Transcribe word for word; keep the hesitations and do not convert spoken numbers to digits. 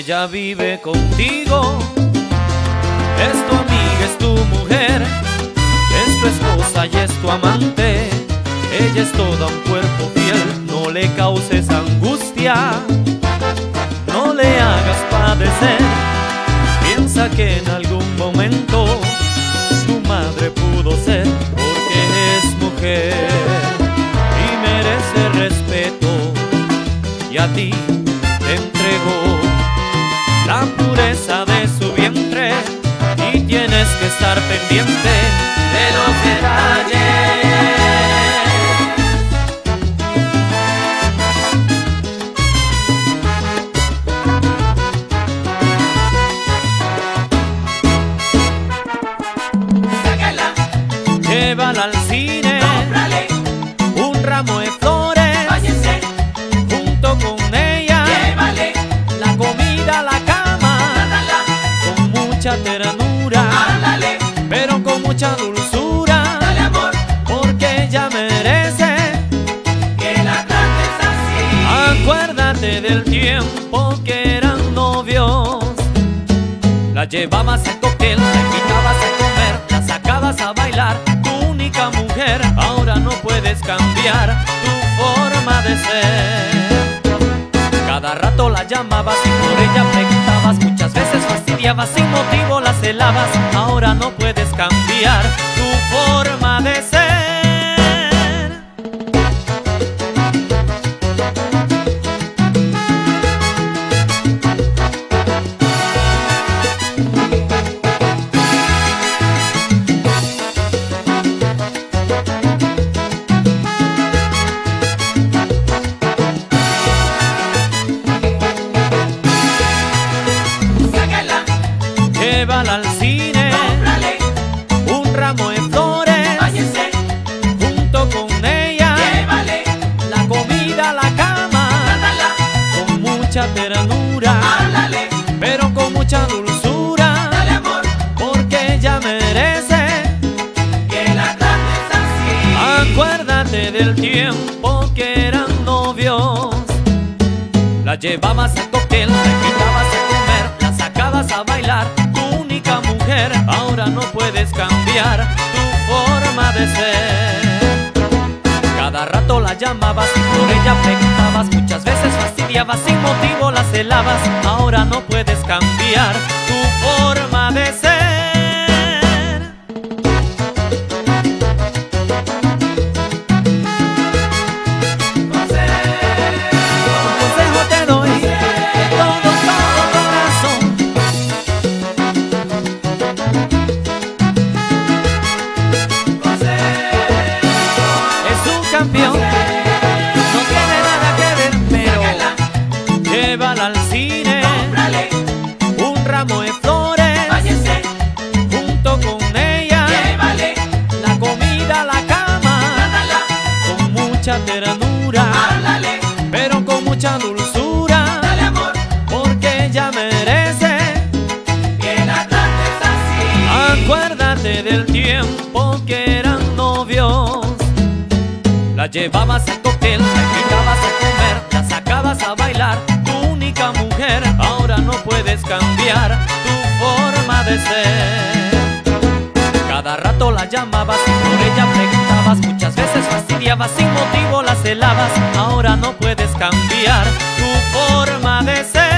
ella vive contigo, es tu amiga, es tu mujer, es tu esposa y es tu amante. Ella es toda un cuerpo fiel, no le causes angustia, no le hagas padecer. Piensa que en algún momento tu madre pudo ser, porque es mujer y merece respeto, y a ti te entregó la pureza de su vientre, y tienes que estar pendiente de los detalles. Llévala al cine, cómprale un ramo de flores, váyase junto con ella, llévale la comida a la cama, dálala con mucha ternura, dálale, pero con mucha dulzura, dale amor, porque ella merece que la trates así. Acuérdate del tiempo que eran novios, la llevabas a cóctel, la invitabas a comer, la sacabas a bailar. Mujer, ahora no puedes cambiar tu forma de ser. Cada rato la llamabas y por ella preguntabas, muchas veces fastidiabas, sin motivo la celabas. Ahora no puedes cambiar tu forma de ser. Llévala al cine, cómprale un ramo de flores, váyase junto con ella, llévale la comida a la cama, dálala con mucha ternura, háblale, pero con mucha dulzura, dale amor, porque ella merece que la trates así. Acuérdate del tiempo que eran novios, la llevabas a cóctel, la invitabas a comer, la sacabas a bailar. Mujer, ahora no puedes cambiar tu forma de ser. Cada rato la llamabas y por ella preguntabas, muchas veces fastidiabas, sin motivo la celabas. Ahora no puedes cambiar tu forma de ser. Campeón, no tiene nada que ver, pero llévala al cine, cómprale un ramo de flores, váyase junto con ella, llévale la comida a la cama, dálala con mucha ternura, háblale, pero con mucha dulzura, dale amor, porque ella merece que la trates así. Acuérdate del tiempo que eran novios, la llevabas a cóctel, la invitabas a comer, la sacabas a bailar. Tu única mujer, ahora no puedes cambiar tu forma de ser. Cada rato la llamabas y por ella preguntabas, muchas veces fastidiabas, sin motivo la celabas. Ahora no puedes cambiar tu forma de ser.